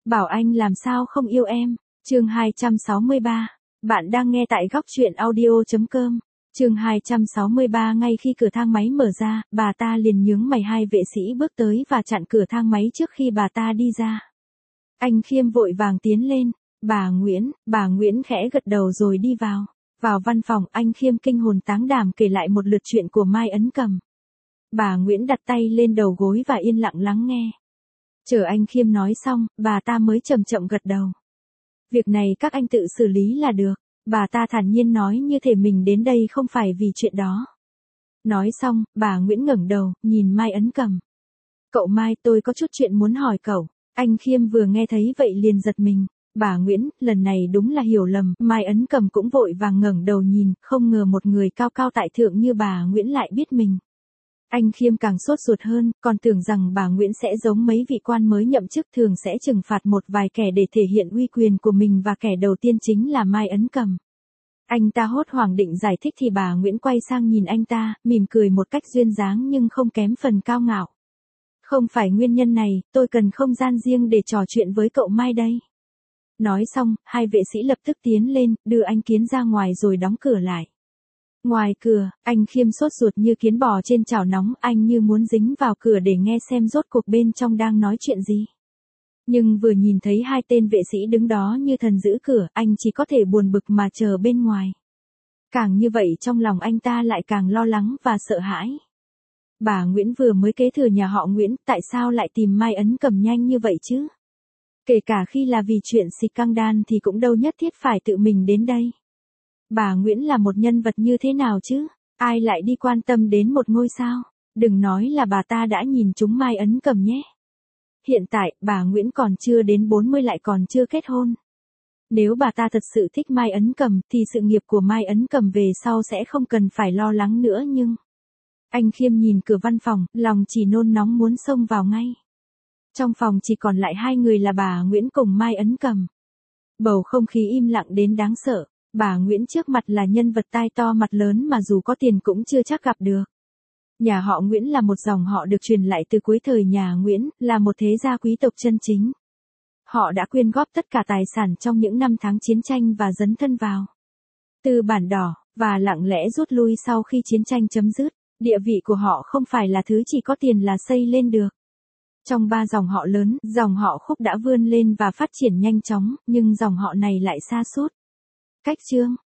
Bảo anh làm sao không yêu em. Chương 263. Bạn đang nghe tại góc truyện audio.com. Chương 263. Ngay khi cửa thang máy mở ra, bà ta liền nhướng mày, hai vệ sĩ bước tới và chặn cửa thang máy trước khi bà ta đi ra. Anh Khiêm vội vàng tiến lên. Bà Nguyễn khẽ gật đầu rồi đi vào. Vào văn phòng, anh Khiêm kinh hồn táng đảm kể lại một lượt chuyện của Mai Ấn Cầm. Bà Nguyễn đặt tay lên đầu gối và yên lặng lắng nghe. Chờ anh Khiêm nói xong, bà ta mới chậm chậm gật đầu. Việc này các anh tự xử lý là được. Bà ta thản nhiên nói, như thể mình đến đây không phải vì chuyện đó. Nói xong, bà Nguyễn ngẩng đầu, nhìn Mai Ấn Cầm. Cậu Mai, tôi có chút chuyện muốn hỏi cậu. Anh Khiêm vừa nghe thấy vậy liền giật mình. Bà Nguyễn, lần này đúng là hiểu lầm. Mai Ấn Cầm cũng vội vàng ngẩng đầu nhìn, không ngờ một người cao cao tại thượng như bà Nguyễn lại biết mình. Anh Khiêm càng sốt ruột hơn, còn tưởng rằng bà Nguyễn sẽ giống mấy vị quan mới nhậm chức thường sẽ trừng phạt một vài kẻ để thể hiện uy quyền của mình, và kẻ đầu tiên chính là Mai Ấn Cầm. Anh ta hốt hoảng định giải thích thì bà Nguyễn quay sang nhìn anh ta, mỉm cười một cách duyên dáng nhưng không kém phần cao ngạo. Không phải nguyên nhân này, tôi cần không gian riêng để trò chuyện với cậu Mai đây. Nói xong, hai vệ sĩ lập tức tiến lên, đưa anh Kiến ra ngoài rồi đóng cửa lại. Ngoài cửa, anh Khiêm sốt ruột như kiến bò trên chảo nóng, anh như muốn dính vào cửa để nghe xem rốt cuộc bên trong đang nói chuyện gì. Nhưng vừa nhìn thấy hai tên vệ sĩ đứng đó như thần giữ cửa, anh chỉ có thể buồn bực mà chờ bên ngoài. Càng như vậy trong lòng anh ta lại càng lo lắng và sợ hãi. Bà Nguyễn vừa mới kế thừa nhà họ Nguyễn, tại sao lại tìm Mai Ấn Cầm nhanh như vậy chứ? Kể cả khi là vì chuyện xịt căng đan thì cũng đâu nhất thiết phải tự mình đến đây. Bà Nguyễn là một nhân vật như thế nào chứ? Ai lại đi quan tâm đến một ngôi sao? Đừng nói là bà ta đã nhìn trúng Mai Ấn Cầm nhé. Hiện tại, bà Nguyễn còn chưa đến 40, lại còn chưa kết hôn. Nếu bà ta thật sự thích Mai Ấn Cầm thì sự nghiệp của Mai Ấn Cầm về sau sẽ không cần phải lo lắng nữa, nhưng... Anh Khiêm nhìn cửa văn phòng, lòng chỉ nôn nóng muốn xông vào ngay. Trong phòng chỉ còn lại hai người là bà Nguyễn cùng Mai Ấn Cầm. Bầu không khí im lặng đến đáng sợ. Bà Nguyễn trước mặt là nhân vật tai to mặt lớn mà dù có tiền cũng chưa chắc gặp được. Nhà họ Nguyễn là một dòng họ được truyền lại từ cuối thời nhà Nguyễn, là một thế gia quý tộc chân chính. Họ đã quyên góp tất cả tài sản trong những năm tháng chiến tranh và dấn thân vào tư bản đỏ, và lặng lẽ rút lui sau khi chiến tranh chấm dứt. Địa vị của họ không phải là thứ chỉ có tiền là xây lên được. Trong ba dòng họ lớn, dòng họ Khúc đã vươn lên và phát triển nhanh chóng, nhưng dòng họ này lại sa sút. Cách chương